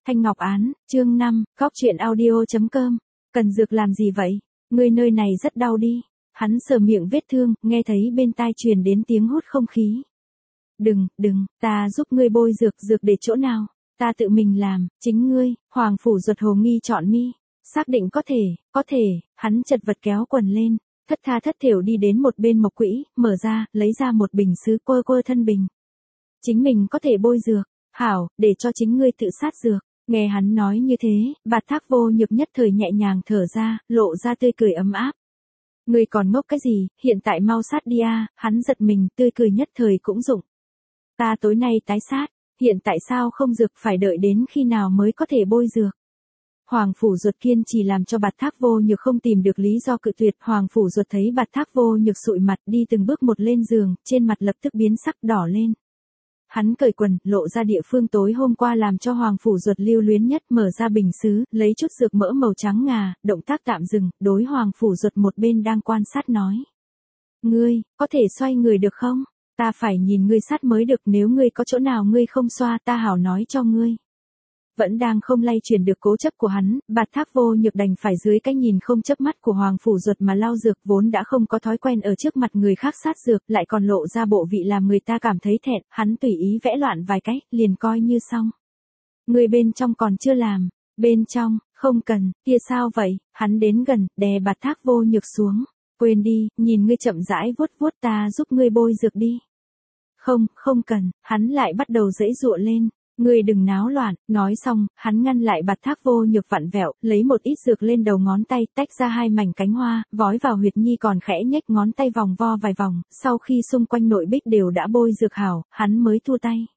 Thanh Ngọc Án, chương 5, góc truyện audio.com. Cần dược làm gì vậy? Ngươi nơi này rất đau đi. Hắn sờ miệng vết thương, nghe thấy bên tai truyền đến tiếng hút không khí. Đừng, ta giúp ngươi bôi dược để chỗ nào? Ta tự mình làm, chính ngươi. Hoàng Phủ Duật hồ nghi chọn mi. Xác định có thể, hắn chật vật kéo quần lên, thất tha thất thểu đi đến một bên mộc quỹ, mở ra, lấy ra một bình sứ quơ thân bình. Chính mình có thể bôi dược, hảo, để cho chính ngươi tự sát dược. Nghe hắn nói như thế, Bạt Thác Vô Nhược nhất thời nhẹ nhàng thở ra, lộ ra tươi cười ấm áp. Ngươi còn ngốc cái gì, hiện tại mau sát đi a, hắn giật mình, tươi cười nhất thời cũng dụng. Ta tối nay tái sát, hiện tại sao không dược, phải đợi đến khi nào mới có thể bôi dược. Hoàng Phủ Duật kiên chỉ làm cho Bạt Thác Vô Nhược không tìm được lý do cự tuyệt. Hoàng Phủ Duật thấy Bạt Thác Vô Nhược sụi mặt đi từng bước một lên giường, trên mặt lập tức biến sắc đỏ lên. Hắn cởi quần, lộ ra địa phương tối hôm qua làm cho Hoàng Phủ Duật lưu luyến nhất, mở ra bình sứ, lấy chút dược mỡ màu trắng ngà, động tác tạm dừng, đối Hoàng Phủ Duật một bên đang quan sát nói. Ngươi, có thể xoay người được không? Ta phải nhìn ngươi sát mới được, nếu ngươi có chỗ nào ngươi không xoa ta hảo nói cho ngươi. Vẫn đang không lay chuyển được cố chấp của hắn, Bạt Thác Vô Nhược đành phải dưới cái nhìn không chớp mắt của Hoàng Phủ Duật mà lau dược, vốn đã không có thói quen ở trước mặt người khác sát dược, lại còn lộ ra bộ vị làm người ta cảm thấy thẹn, hắn tùy ý vẽ loạn vài cái, liền coi như xong. Người bên trong còn chưa làm, bên trong, không cần, kia sao vậy, hắn đến gần, đè Bạt Thác Vô Nhược xuống, quên đi, nhìn ngươi chậm rãi vuốt ta giúp ngươi bôi dược đi. Không cần, hắn lại bắt đầu giãy giụa lên. Ngươi đừng náo loạn, nói xong, hắn ngăn lại Bạt Thác Vô Nhược vặn vẹo, lấy một ít dược lên đầu ngón tay, tách ra hai mảnh cánh hoa, vói vào huyệt nhi, còn khẽ nhếch ngón tay vòng vo vài vòng, sau khi xung quanh nội bích đều đã bôi dược hảo, hắn mới thu tay.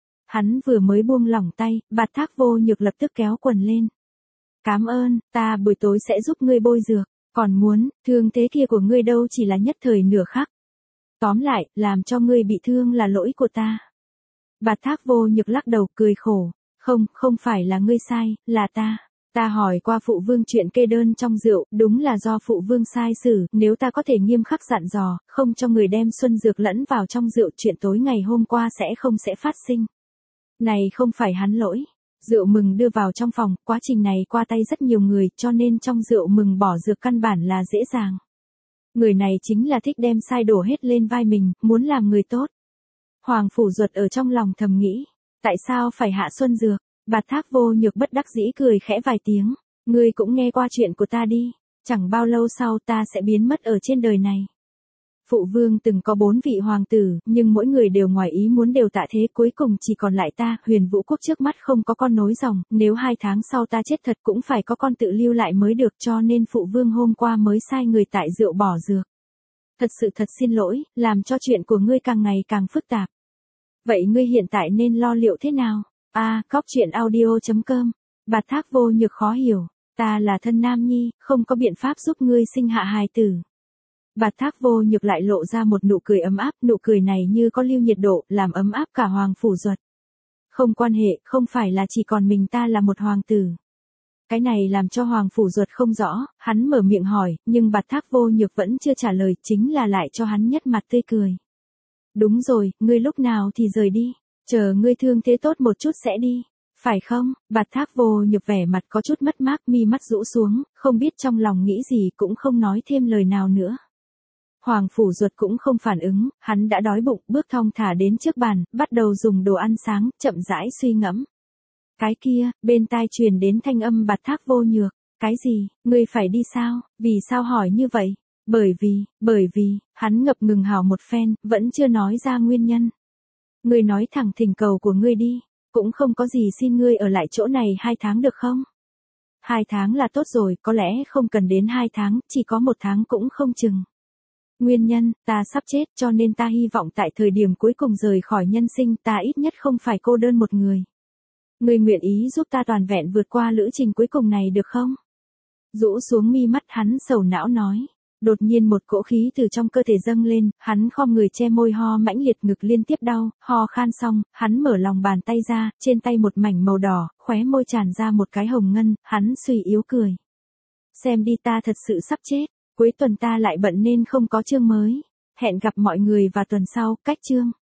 Hắn vừa mới buông lỏng tay, Bạt Thác Vô Nhược lập tức kéo quần lên. Cảm ơn, ta buổi tối sẽ giúp ngươi bôi dược, còn muốn, thương thế kia của ngươi đâu chỉ là nhất thời nửa khắc. Tóm lại, làm cho ngươi bị thương là lỗi của ta. Bạt Thác Vô Nhược lắc đầu cười khổ, không phải là ngươi sai, là ta. Ta hỏi qua phụ vương chuyện kê đơn trong rượu, đúng là do phụ vương sai xử, nếu ta có thể nghiêm khắc dặn dò, không cho người đem xuân dược lẫn vào trong rượu, chuyện tối ngày hôm qua sẽ phát sinh. Này không phải hắn lỗi. Rượu mừng đưa vào trong phòng, quá trình này qua tay rất nhiều người, cho nên trong rượu mừng bỏ dược căn bản là dễ dàng. Người này chính là thích đem sai đổ hết lên vai mình, muốn làm người tốt. Hoàng Phủ Duật ở trong lòng thầm nghĩ, tại sao phải hạ xuân dược? Bạt Thác Vô Nhược bất đắc dĩ cười khẽ vài tiếng, ngươi cũng nghe qua chuyện của ta đi, chẳng bao lâu sau ta sẽ biến mất ở trên đời này. Phụ vương từng có 4 vị hoàng tử, nhưng mỗi người đều ngoài ý muốn đều tạ thế, cuối cùng chỉ còn lại ta. Huyền Vũ Quốc trước mắt không có con nối dòng, nếu 2 tháng sau ta chết thật cũng phải có con tự lưu lại mới được, cho nên phụ vương hôm qua mới sai người tại rượu bỏ dược. Thật xin lỗi, làm cho chuyện của ngươi càng ngày càng phức tạp. Vậy ngươi hiện tại nên lo liệu thế nào? Góc truyện audio.com. Bạt Thác Vô Nhược khó hiểu, ta là thân nam nhi, không có biện pháp giúp ngươi sinh hạ hài tử. Bạt Thác Vô Nhược lại lộ ra một nụ cười ấm áp, nụ cười này như có lưu nhiệt độ, làm ấm áp cả Hoàng Phủ Duật. Không quan hệ, không phải là chỉ còn mình ta là một hoàng tử. Cái này làm cho Hoàng Phủ Duật không rõ, hắn mở miệng hỏi, nhưng Bạt Thác Vô Nhược vẫn chưa trả lời, chính là lại cho hắn nhất mặt tươi cười. Đúng rồi, ngươi lúc nào thì rời đi, chờ ngươi thương thế tốt một chút sẽ đi, phải không? Bạt Thác Vô Nhược vẻ mặt có chút mất mát, mi mắt rũ xuống, không biết trong lòng nghĩ gì, cũng không nói thêm lời nào nữa. Hoàng Phủ Duật cũng không phản ứng, hắn đã đói bụng, bước thong thả đến trước bàn, bắt đầu dùng đồ ăn sáng, chậm rãi suy ngẫm. Cái kia, bên tai truyền đến thanh âm Bạt Thác Vô Nhược, cái gì, ngươi phải đi sao, vì sao hỏi như vậy? Bởi vì, hắn ngập ngừng hào một phen, vẫn chưa nói ra nguyên nhân. Ngươi nói thẳng thỉnh cầu của ngươi đi, cũng không có gì, xin ngươi ở lại chỗ này 2 tháng được không? 2 tháng là tốt rồi, có lẽ không cần đến 2 tháng, chỉ có 1 tháng cũng không chừng. Nguyên nhân, ta sắp chết, cho nên ta hy vọng tại thời điểm cuối cùng rời khỏi nhân sinh, ta ít nhất không phải cô đơn một người. Ngươi nguyện ý giúp ta toàn vẹn vượt qua lữ trình cuối cùng này được không? Rũ xuống mi mắt, hắn sầu não nói. Đột nhiên một cỗ khí từ trong cơ thể dâng lên, hắn khom người che môi ho mãnh liệt, ngực liên tiếp đau, ho khan xong, hắn mở lòng bàn tay ra, trên tay một mảnh màu đỏ, khóe môi tràn ra một cái hồng ngân, hắn suy yếu cười. Xem đi, ta thật sự sắp chết, cuối tuần ta lại bận nên không có chương mới. Hẹn gặp mọi người vào tuần sau, cách chương.